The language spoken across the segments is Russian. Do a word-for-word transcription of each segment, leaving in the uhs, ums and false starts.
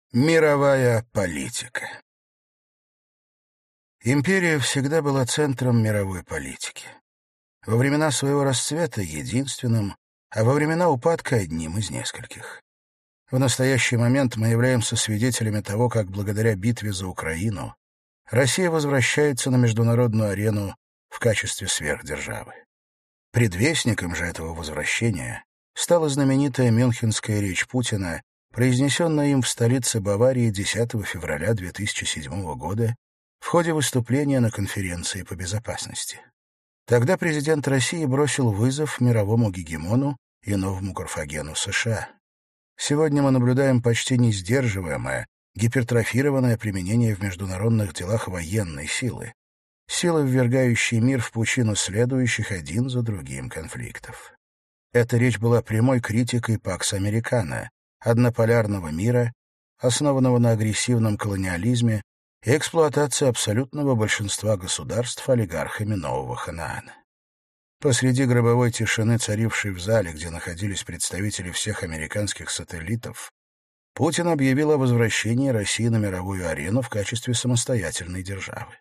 Мировая политика. Империя всегда была центром мировой политики. Во времена своего расцвета — единственным, а во времена упадка — одним из нескольких. В настоящий момент мы являемся свидетелями того, как благодаря битве за Украину Россия возвращается на международную арену в качестве сверхдержавы. Предвестником же этого возвращения стала знаменитая мюнхенская речь Путина, произнесенная им в столице Баварии десятого февраля две тысячи седьмого года в ходе выступления на конференции по безопасности. Тогда президент России бросил вызов мировому гегемону и новому Карфагену США. Сегодня мы наблюдаем почти несдерживаемое, гипертрофированное применение в международных делах военной силы, силы, ввергающие мир в пучину следующих один за другим конфликтов. Эта речь была прямой критикой Пакс Американо, однополярного мира, основанного на агрессивном колониализме и эксплуатации абсолютного большинства государств олигархами нового Ханаана. Посреди гробовой тишины, царившей в зале, где находились представители всех американских сателлитов, Путин объявил о возвращении России на мировую арену в качестве самостоятельной державы.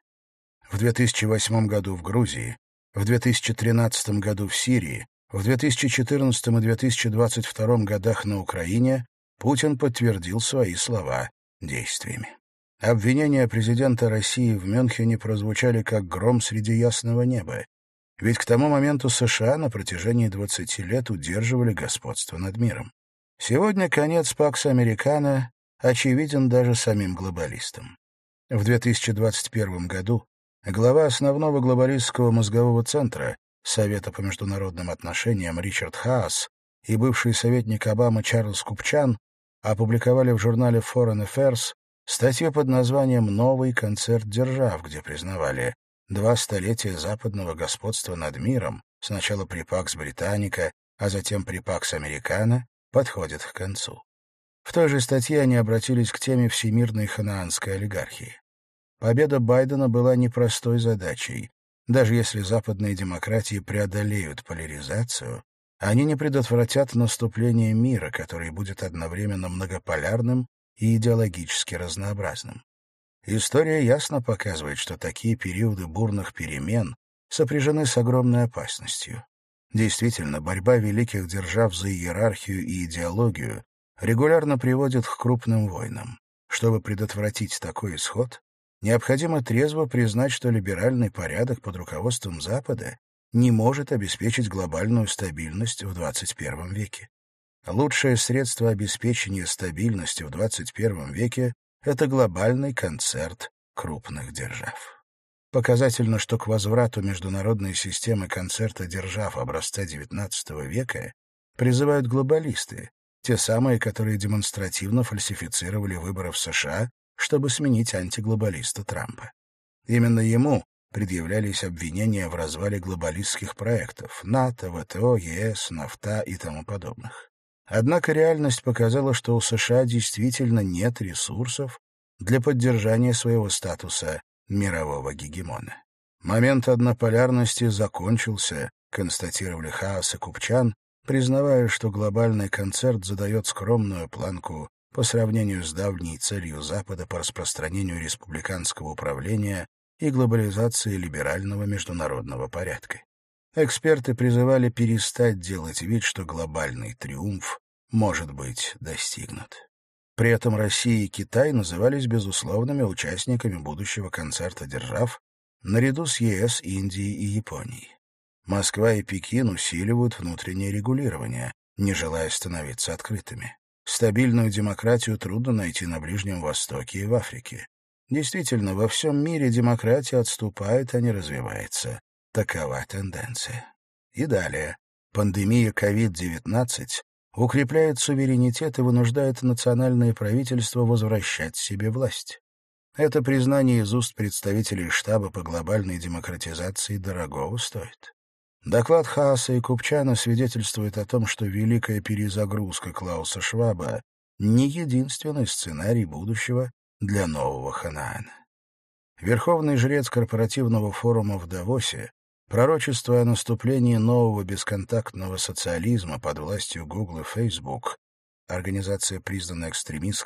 В две тысячи восьмом году в Грузии, в две тысячи тринадцатом году в Сирии, в две тысячи четырнадцатом и две тысячи двадцать втором годах на Украине Путин подтвердил свои слова действиями. Обвинения президента России в Мюнхене прозвучали как гром среди ясного неба, ведь к тому моменту США на протяжении двадцати лет удерживали господство над миром. Сегодня конец Пакс Американо очевиден даже самим глобалистам. В две тысячи двадцать первом году глава основного глобалистского мозгового центра Совета по международным отношениям Ричард Хаас и бывший советник Обамы Чарльз Купчан опубликовали в журнале Foreign Affairs статью под названием «Новый концерт держав», где признавали, два столетия западного господства над миром, сначала при Пакс Британика, а затем при Пакс Американо, подходят к концу. В той же статье они обратились к теме всемирной ханаанской олигархии. Победа Байдена была непростой задачей. Даже если западные демократии преодолеют поляризацию, они не предотвратят наступление мира, который будет одновременно многополярным и идеологически разнообразным. История ясно показывает, что такие периоды бурных перемен сопряжены с огромной опасностью. Действительно, борьба великих держав за иерархию и идеологию регулярно приводит к крупным войнам. Чтобы предотвратить такой исход, необходимо трезво признать, что либеральный порядок под руководством Запада не может обеспечить глобальную стабильность в двадцать первом веке. Лучшее средство обеспечения стабильности в двадцать первом веке — это глобальный концерт крупных держав. Показательно, что к возврату международной системы концерта держав образца девятнадцатого века призывают глобалисты, те самые, которые демонстративно фальсифицировали выборы в США, чтобы сменить антиглобалиста Трампа. Именно ему предъявлялись обвинения в развале глобалистских проектов НАТО, ВТО, ЕС, НАФТА и тому подобных. Однако реальность показала, что у США действительно нет ресурсов для поддержания своего статуса мирового гегемона. Момент однополярности закончился, констатировали Хаас и Купчан, признавая, что глобальный концерт задает скромную планку по сравнению с давней целью Запада по распространению республиканского управления и глобализации либерального международного порядка. Эксперты призывали перестать делать вид, что глобальный триумф может быть достигнут. При этом Россия и Китай назывались безусловными участниками будущего концерта держав наряду с ЕС, Индией и Японией. Москва и Пекин усиливают внутреннее регулирование, не желая становиться открытыми. Стабильную демократию трудно найти на Ближнем Востоке и в Африке. Действительно, во всем мире демократия отступает, а не развивается. Такова тенденция. И далее. Пандемия ковид девятнадцать укрепляет суверенитет и вынуждает национальные правительства возвращать себе власть. Это признание из уст представителей штаба по глобальной демократизации дорогого стоит. Доклад Хааса и Купчана свидетельствует о том, что великая перезагрузка Клауса Шваба не единственный сценарий будущего для нового Ханаана. Верховный жрец корпоративного форума в Давосе, пророчествуя о наступлении нового бесконтактного социализма под властью Google и Facebook, организация, признанная экстремистской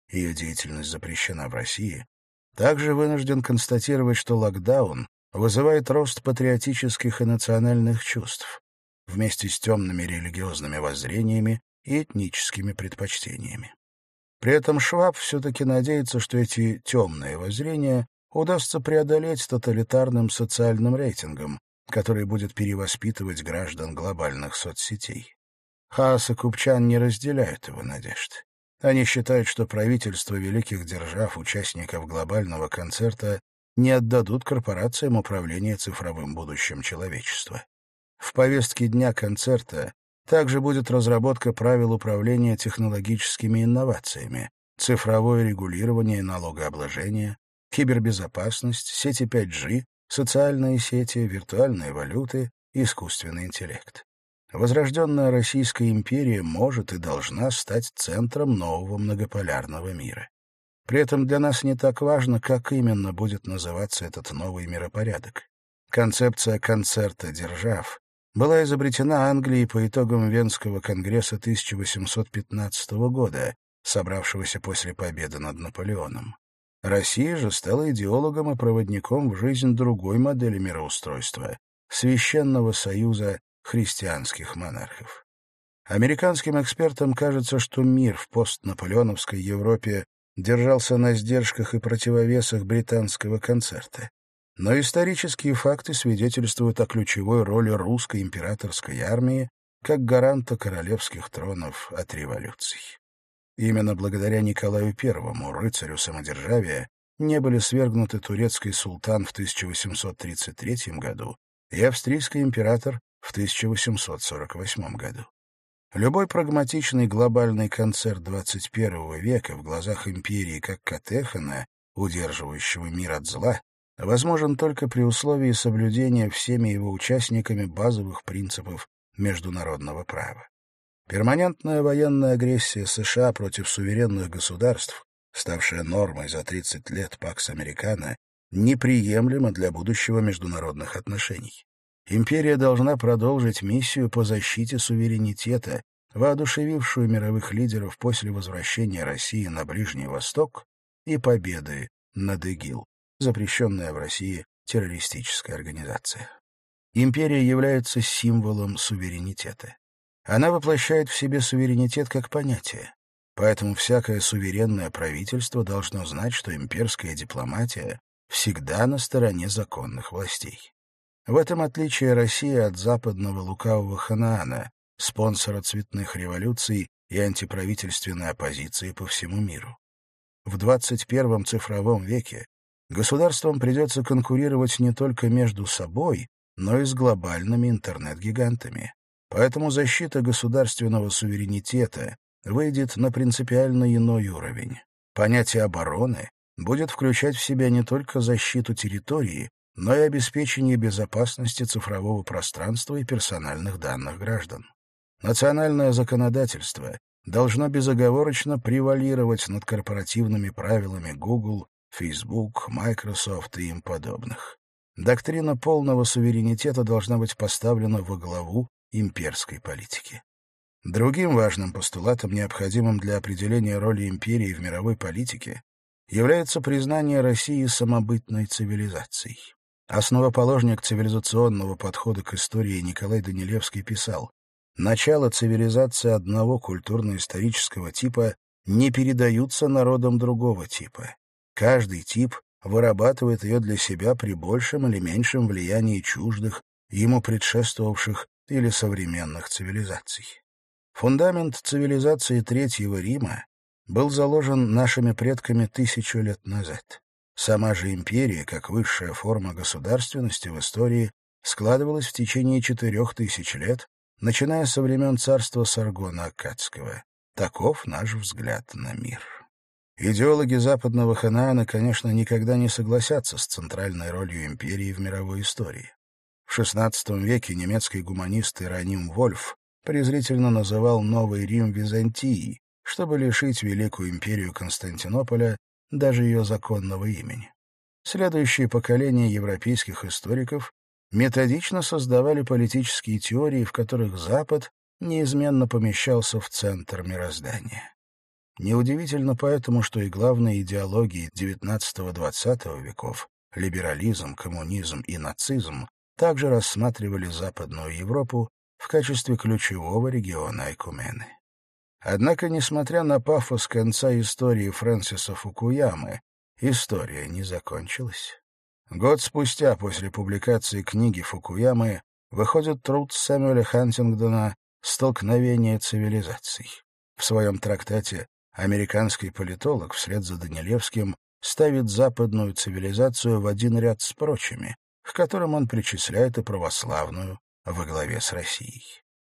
ее деятельность запрещена в России, также вынужден констатировать, что локдаун вызывает рост патриотических и национальных чувств, вместе с темными религиозными воззрениями и этническими предпочтениями. При этом Шваб все-таки надеется, что эти темные воззрения удастся преодолеть тоталитарным социальным рейтингом, который будет перевоспитывать граждан глобальных соцсетей. Хаас и Купчан не разделяют его надежд. Они считают, что правительства великих держав, участников глобального концерта, не отдадут корпорациям управление цифровым будущим человечества. В повестке дня концерта также будет разработка правил управления технологическими инновациями, цифровое регулирование налогообложения, кибербезопасность, сети пять джи, социальные сети, виртуальные валюты, искусственный интеллект. Возрожденная Российская империя может и должна стать центром нового многополярного мира. При этом для нас не так важно, как именно будет называться этот новый миропорядок. Концепция концерта держав была изобретена Англией по итогам Венского конгресса тысяча восемьсот пятнадцатого года, собравшегося после победы над Наполеоном. Россия же стала идеологом и проводником в жизнь другой модели мироустройства — Священного союза христианских монархов. Американским экспертам кажется, что мир в постнаполеоновской Европе держался на сдержках и противовесах британского концерта. Но исторические факты свидетельствуют о ключевой роли русской императорской армии как гаранта королевских тронов от революций. Именно благодаря Николаю Первому, рыцарю самодержавия, не были свергнуты турецкий султан в тысяча восемьсот тридцать третьем году и австрийский император в тысяча восемьсот сорок восьмом году. Любой прагматичный глобальный концерт двадцать первого века в глазах империи как Катехана, удерживающего мир от зла, возможен только при условии соблюдения всеми его участниками базовых принципов международного права. Перманентная военная агрессия США против суверенных государств, ставшая нормой за тридцать лет Пакс Американо, неприемлема для будущего международных отношений. Империя должна продолжить миссию по защите суверенитета, воодушевившую мировых лидеров после возвращения России на Ближний Восток и победы над ИГИЛ, запрещенная в России террористическая организация. Империя является символом суверенитета. Она воплощает в себе суверенитет как понятие. Поэтому всякое суверенное правительство должно знать, что имперская дипломатия всегда на стороне законных властей. В этом отличие России от западного лукавого Ханаана, спонсора цветных революций и антиправительственной оппозиции по всему миру. В двадцать первом цифровом веке государствам придется конкурировать не только между собой, но и с глобальными интернет-гигантами. Поэтому защита государственного суверенитета выйдет на принципиально иной уровень. Понятие обороны будет включать в себя не только защиту территории, но и обеспечение безопасности цифрового пространства и персональных данных граждан. Национальное законодательство должно безоговорочно превалировать над корпоративными правилами Google, Facebook, Microsoft и им подобных. Доктрина полного суверенитета должна быть поставлена во главу имперской политики. Другим важным постулатом, необходимым для определения роли империи в мировой политике, является признание России самобытной цивилизацией. Основоположник цивилизационного подхода к истории Николай Данилевский писал: «Начало цивилизации одного культурно-исторического типа не передаются народам другого типа. Каждый тип вырабатывает ее для себя при большем или меньшем влиянии чуждых, ему предшествовавших или современных цивилизаций. Фундамент цивилизации Третьего Рима был заложен нашими предками тысячу лет назад. Сама же империя, как высшая форма государственности в истории, складывалась в течение четырех тысяч лет, начиная со времен царства Саргона Аккадского. Таков наш взгляд на мир». Идеологи западного Ханаана, конечно, никогда не согласятся с центральной ролью империи в мировой истории. В шестнадцатом веке немецкий гуманист Иероним Вольф презрительно называл Новый Рим Византией, чтобы лишить Великую империю Константинополя даже ее законного имени. Следующие поколения европейских историков методично создавали политические теории, в которых Запад неизменно помещался в центр мироздания. Неудивительно поэтому, что и главные идеологии девятнадцатого-двадцатого веков — либерализм, коммунизм и нацизм — также рассматривали Западную Европу в качестве ключевого региона Айкумены. Однако, несмотря на пафос конца истории Фрэнсиса Фукуямы, история не закончилась. Год спустя после публикации книги Фукуямы выходит труд Сэмюэля Хантингдона «Столкновение цивилизаций». В своем трактате американский политолог вслед за Данилевским ставит западную цивилизацию в один ряд с прочими, к которым он причисляет и православную во главе с Россией.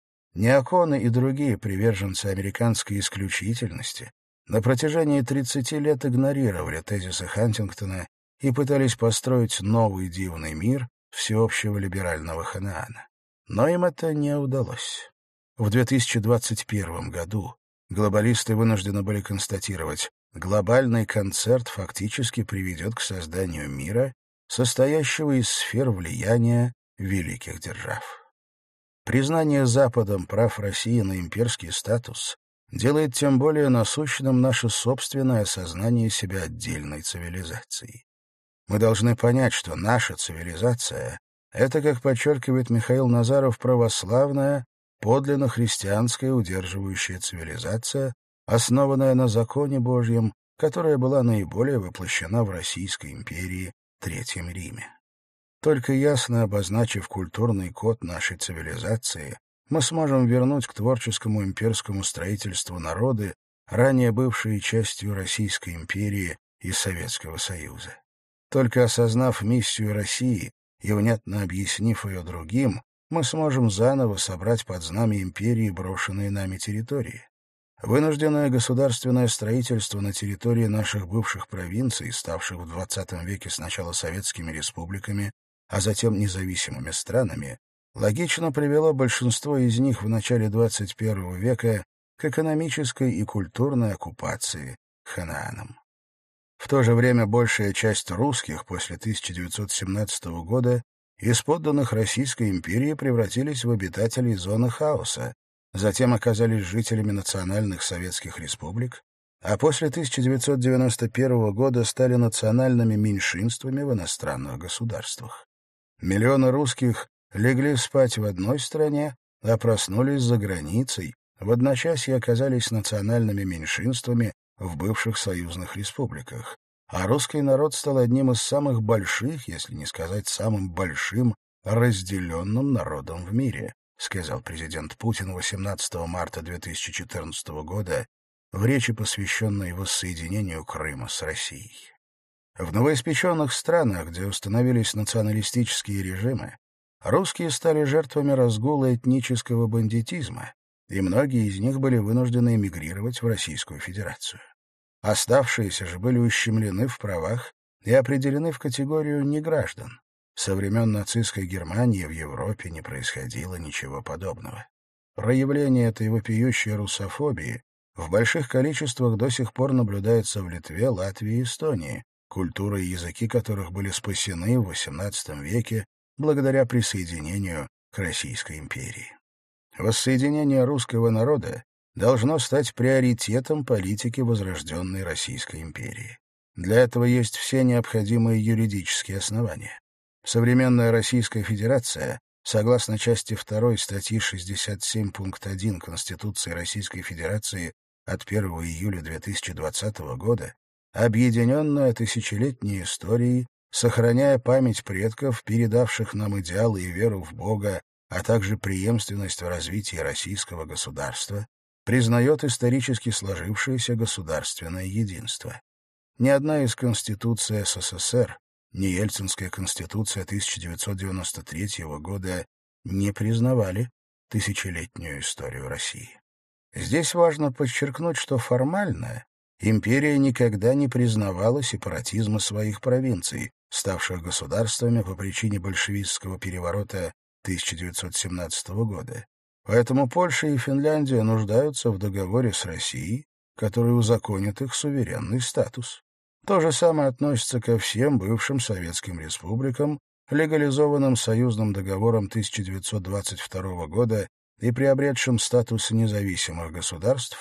Неоконы и другие приверженцы американской исключительности на протяжении тридцати лет игнорировали тезисы Хантингтона и пытались построить новый дивный мир всеобщего либерального Ханаана. Но им это не удалось. В две тысячи двадцать первом году глобалисты вынуждены были констатировать, глобальный концерт фактически приведет к созданию мира, состоящего из сфер влияния великих держав. Признание Западом прав России на имперский статус делает тем более насущным наше собственное осознание себя отдельной цивилизацией. Мы должны понять, что наша цивилизация — это, как подчеркивает Михаил Назаров, православная, подлинно христианская удерживающая цивилизация, основанная на законе Божьем, которая была наиболее воплощена в Российской империи Третьем Риме. Только ясно обозначив культурный код нашей цивилизации, мы сможем вернуть к творческому имперскому строительству народы, ранее бывшие частью Российской империи и Советского Союза. Только осознав миссию России и внятно объяснив ее другим, мы сможем заново собрать под знамя империи брошенные нами территории. Вынужденное государственное строительство на территории наших бывших провинций, ставших в двадцатом веке сначала советскими республиками, а затем независимыми странами, логично привело большинство из них в начале двадцать первого века к экономической и культурной оккупации Ханааном. В то же время большая часть русских после тысяча девятьсот семнадцатого года из подданных Российской империи превратились в обитателей зоны хаоса, затем оказались жителями национальных советских республик, а после тысяча девятьсот девяносто первого года стали национальными меньшинствами в иностранных государствах. Миллионы русских легли спать в одной стране, а проснулись за границей, в одночасье оказались национальными меньшинствами в бывших союзных республиках, а русский народ стал одним из самых больших, если не сказать самым большим, разделенным народом в мире, сказал президент Путин восемнадцатого марта две тысячи четырнадцатого года в речи, посвященной воссоединению Крыма с Россией. В новоиспеченных странах, где установились националистические режимы, русские стали жертвами разгула этнического бандитизма, и многие из них были вынуждены эмигрировать в Российскую Федерацию. Оставшиеся же были ущемлены в правах и определены в категорию неграждан. Со времен нацистской Германии в Европе не происходило ничего подобного. Проявление этой вопиющей русофобии в больших количествах до сих пор наблюдается в Литве, Латвии и Эстонии, культура и языки которых были спасены в восемнадцатом веке благодаря присоединению к Российской империи. Воссоединение русского народа должно стать приоритетом политики возрожденной Российской империи. Для этого есть все необходимые юридические основания. Современная Российская Федерация, согласно части второй статьи шестьдесят семь пункт один Конституции Российской Федерации от первого июля две тысячи двадцатого года, объединенная тысячелетней историей, сохраняя память предков, передавших нам идеалы и веру в Бога, а также преемственность в развитии российского государства, признает исторически сложившееся государственное единство. Ни одна из конституций СССР, ни Ельцинская конституция тысяча девятьсот девяносто третьего года не признавали тысячелетнюю историю России. Здесь важно подчеркнуть, что формально империя никогда не признавала сепаратизма своих провинций, ставших государствами по причине большевистского переворота тысяча девятьсот семнадцатого года. Поэтому Польша и Финляндия нуждаются в договоре с Россией, который узаконит их суверенный статус. То же самое относится ко всем бывшим советским республикам, легализованным союзным договором тысяча девятьсот двадцать второго года и приобретшим статус независимых государств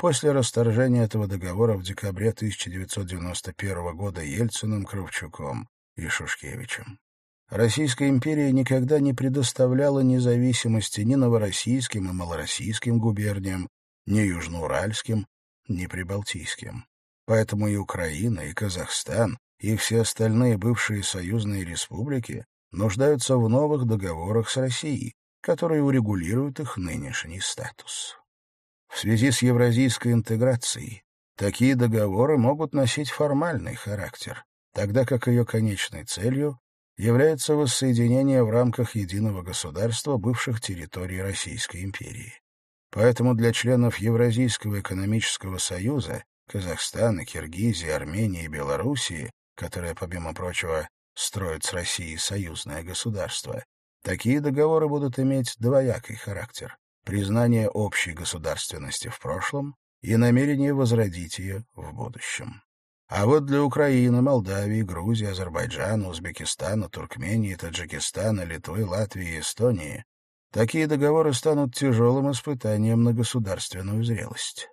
после расторжения этого договора в декабре тысяча девятьсот девяносто первого года Ельциным, Кравчуком и Шушкевичем. Российская империя никогда не предоставляла независимости ни новороссийским и малороссийским губерниям, ни южноуральским, ни прибалтийским. Поэтому и Украина, и Казахстан, и все остальные бывшие союзные республики нуждаются в новых договорах с Россией, которые урегулируют их нынешний статус. В связи с евразийской интеграцией такие договоры могут носить формальный характер, тогда как ее конечной целью является воссоединение в рамках единого государства бывших территорий Российской империи. Поэтому для членов Евразийского экономического союза Казахстана, Киргизии, Армении и Белоруссии, которые, помимо прочего, строят с Россией союзное государство, такие договоры будут иметь двоякий характер — признание общей государственности в прошлом и намерение возродить ее в будущем. А вот для Украины, Молдавии, Грузии, Азербайджана, Узбекистана, Туркмении, Таджикистана, Литвы, Латвии и Эстонии такие договоры станут тяжелым испытанием на государственную зрелость.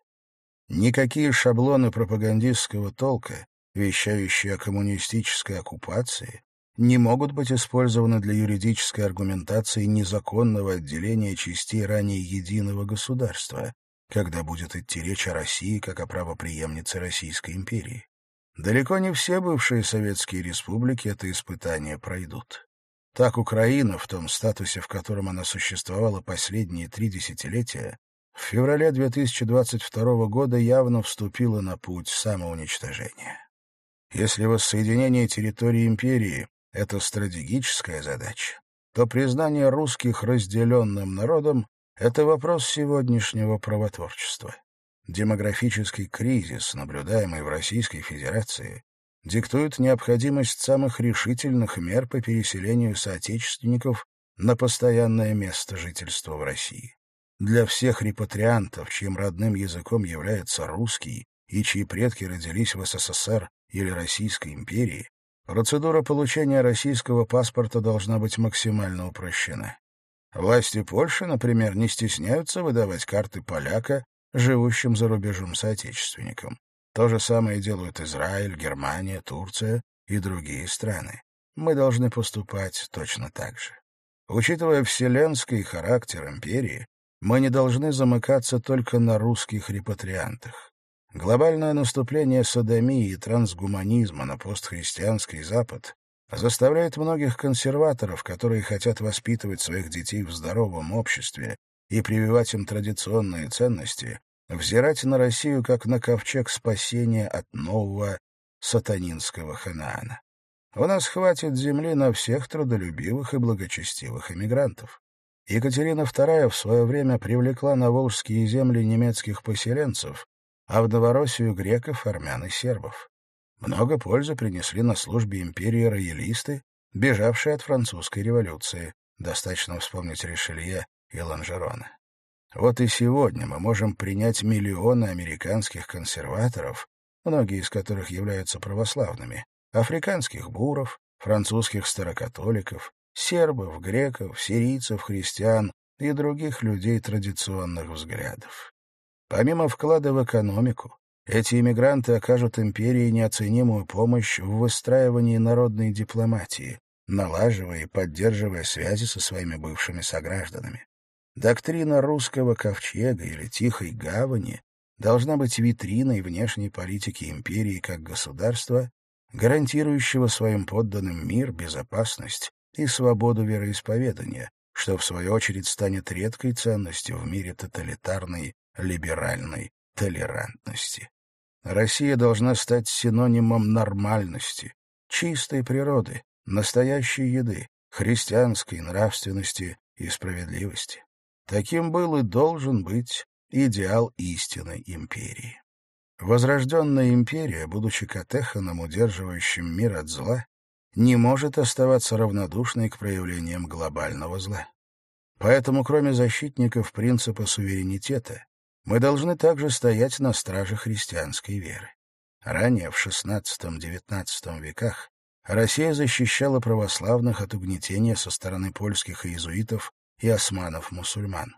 Никакие шаблоны пропагандистского толка, вещающие о коммунистической оккупации, не могут быть использованы для юридической аргументации незаконного отделения частей ранее единого государства, когда будет идти речь о России как о правопреемнице Российской империи. Далеко не все бывшие советские республики это испытание пройдут. Так Украина, в том статусе, в котором она существовала последние три десятилетия, в феврале две тысячи двадцать второго года явно вступила на путь самоуничтожения. Если воссоединение территории империи — это стратегическая задача, то признание русских разделенным народом — это вопрос сегодняшнего правотворчества. Демографический кризис, наблюдаемый в Российской Федерации, диктует необходимость самых решительных мер по переселению соотечественников на постоянное место жительства в России. Для всех репатриантов, чьим родным языком является русский и чьи предки родились в СССР или Российской империи, процедура получения российского паспорта должна быть максимально упрощена. Власти Польши, например, не стесняются выдавать карты поляка, живущим за рубежом соотечественникам. То же самое делают Израиль, Германия, Турция и другие страны. Мы должны поступать точно так же. Учитывая вселенский характер империи, мы не должны замыкаться только на русских репатриантах. Глобальное наступление содомии и трансгуманизма на постхристианский Запад заставляет многих консерваторов, которые хотят воспитывать своих детей в здоровом обществе и прививать им традиционные ценности, взирать на Россию как на ковчег спасения от нового сатанинского Ханаана. У нас хватит земли на всех трудолюбивых и благочестивых эмигрантов. Екатерина вторая в свое время привлекла на волжские земли немецких поселенцев, а в Новороссию — греков, армян и сербов. Много пользы принесли на службе империи роялисты, бежавшие от французской революции. Достаточно вспомнить Ришелье и Ланжерона. Вот и сегодня мы можем принять миллионы американских консерваторов, многие из которых являются православными, африканских буров, французских старокатоликов, сербов, греков, сирийцев, христиан и других людей традиционных взглядов. Помимо вклада в экономику, эти иммигранты окажут империи неоценимую помощь в выстраивании народной дипломатии, налаживая и поддерживая связи со своими бывшими согражданами. Доктрина русского ковчега или тихой гавани должна быть витриной внешней политики империи как государства, гарантирующего своим подданным мир, безопасность и свободу вероисповедания, что в свою очередь станет редкой ценностью в мире тоталитарной, либеральной толерантности. Россия должна стать синонимом нормальности, чистой природы, настоящей еды, христианской нравственности и справедливости. Таким был и должен быть идеал истинной империи. Возрожденная империя, будучи катеханом, удерживающим мир от зла, не может оставаться равнодушной к проявлениям глобального зла. Поэтому, кроме защитников принципа суверенитета, мы должны также стоять на страже христианской веры. Ранее, в шестнадцатом-девятнадцатом веках, Россия защищала православных от угнетения со стороны польских иезуитов и османов-мусульман.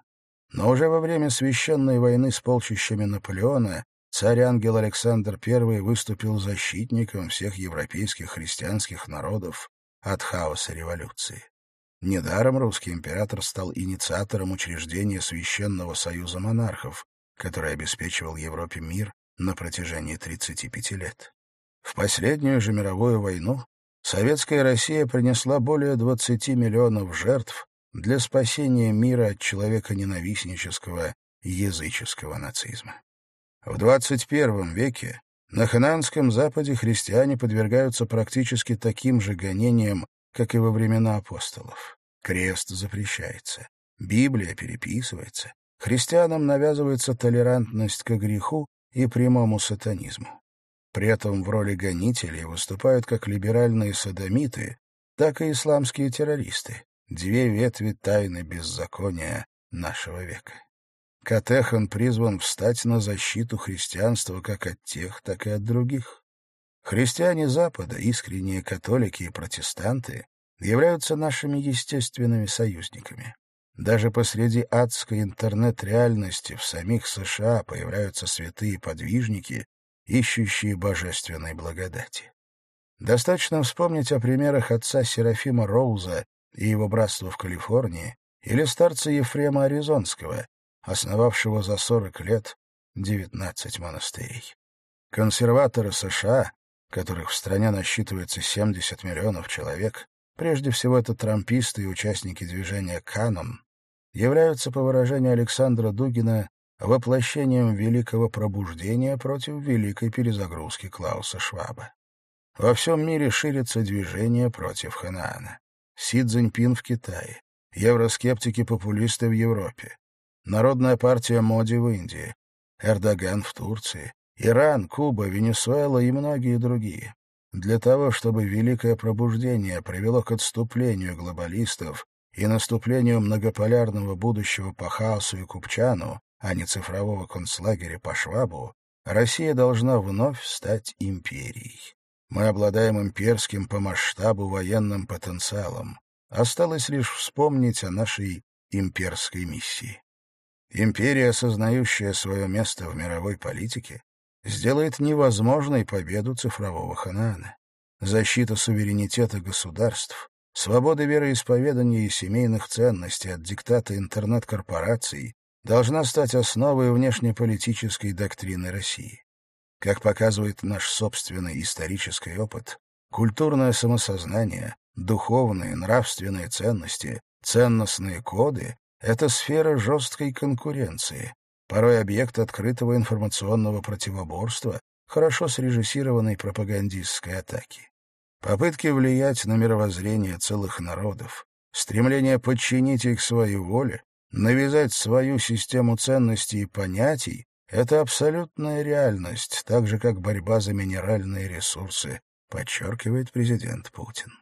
Но уже во время священной войны с полчищами Наполеона царь-ангел Александр Первый выступил защитником всех европейских христианских народов от хаоса революции. Недаром русский император стал инициатором учреждения Священного союза монархов, который обеспечивал Европе мир на протяжении тридцати пяти лет. В последнюю же мировую войну советская Россия принесла более двадцати миллионов жертв для спасения мира от человеконенавистнического языческого нацизма. В двадцать первом веке на Ханаанском Западе христиане подвергаются практически таким же гонениям, как и во времена апостолов. Крест запрещается, Библия переписывается, христианам навязывается толерантность к греху и прямому сатанизму. При этом в роли гонителей выступают как либеральные содомиты, так и исламские террористы, две ветви тайны беззакония нашего века. Катехан призван встать на защиту христианства как от тех, так и от других. Христиане Запада, искренние католики и протестанты, являются нашими естественными союзниками. Даже посреди адской интернет-реальности в самих США появляются святые подвижники, ищущие божественной благодати. Достаточно вспомнить о примерах отца Серафима Роуза и его братства в Калифорнии или старца Ефрема Аризонского, основавшего за сорок лет девятнадцать монастырей. Консерваторы США, которых в стране насчитывается семьдесят миллионов человек, прежде всего это трамписты и участники движения «Канон», являются, по выражению Александра Дугина, воплощением великого пробуждения против великой перезагрузки Клауса Шваба. Во всем мире ширится движение против Ханаана. Си Цзиньпин в Китае, евроскептики-популисты в Европе, Народная партия Моди в Индии, Эрдоган в Турции, Иран, Куба, Венесуэла и многие другие. Для того, чтобы великое пробуждение привело к отступлению глобалистов и наступлению многополярного будущего по Хаосу и Купчану, а не цифрового концлагеря по Швабу, Россия должна вновь стать империей. Мы обладаем имперским по масштабу военным потенциалом. Осталось лишь вспомнить о нашей имперской миссии. Империя, осознающая свое место в мировой политике, сделает невозможной победу цифрового Ханаана. Защита суверенитета государств, свобода вероисповедания и семейных ценностей от диктата интернет-корпораций должна стать основой внешнеполитической доктрины России. Как показывает наш собственный исторический опыт, культурное самосознание, духовные, нравственные ценности, ценностные коды — это сфера жесткой конкуренции, порой объект открытого информационного противоборства, хорошо срежиссированной пропагандистской атаки. Попытки влиять на мировоззрение целых народов, стремление подчинить их своей воле, навязать свою систему ценностей и понятий — это абсолютная реальность, так же, как борьба за минеральные ресурсы, подчеркивает президент Путин.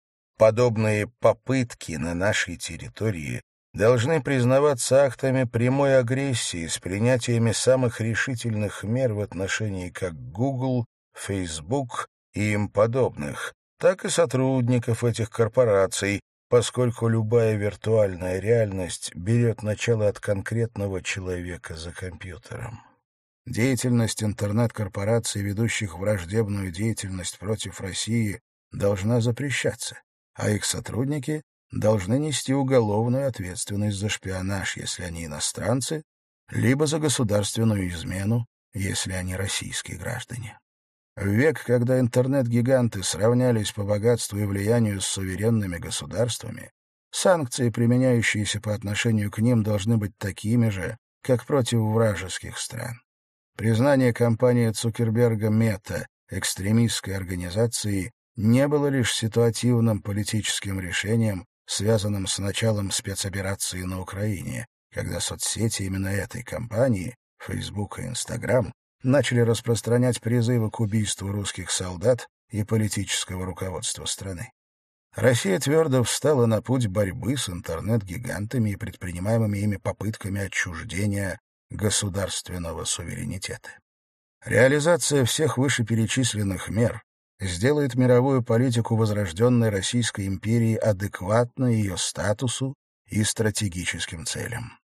Подобные попытки на нашей территории должны признаваться актами прямой агрессии с принятиями самых решительных мер в отношении как Google, Facebook и им подобных, так и сотрудников этих корпораций, поскольку любая виртуальная реальность берет начало от конкретного человека за компьютером. Деятельность интернет-корпораций, ведущих враждебную деятельность против России, должна запрещаться, а их сотрудники должны нести уголовную ответственность за шпионаж, если они иностранцы, либо за государственную измену, если они российские граждане. В век, когда интернет-гиганты сравнялись по богатству и влиянию с суверенными государствами, санкции, применяющиеся по отношению к ним, должны быть такими же, как против вражеских стран. Признание компании Цукерберга Мета экстремистской организацией не было лишь ситуативным политическим решением, связанным с началом спецоперации на Украине, когда соцсети именно этой компании, Facebook и Instagram, начали распространять призывы к убийству русских солдат и политического руководства страны. Россия твердо встала на путь борьбы с интернет-гигантами и предпринимаемыми ими попытками отчуждения государственного суверенитета. Реализация всех вышеперечисленных мер сделает мировую политику возрожденной Российской империи адекватной ее статусу и стратегическим целям.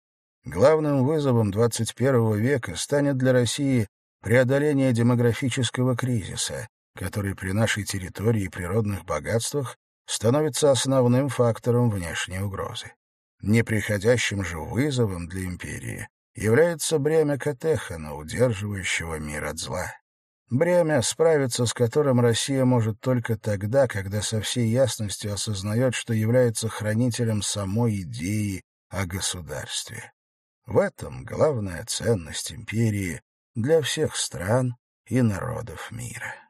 Главным вызовом двадцать первого века станет для России преодоление демографического кризиса, который при нашей территории и природных богатствах становится основным фактором внешней угрозы. Неприходящим же вызовом для империи является бремя Катехана, удерживающего мир от зла. Бремя, справиться с которым Россия может только тогда, когда со всей ясностью осознает, что является хранителем самой идеи о государстве. В этом главная ценность империи для всех стран и народов мира.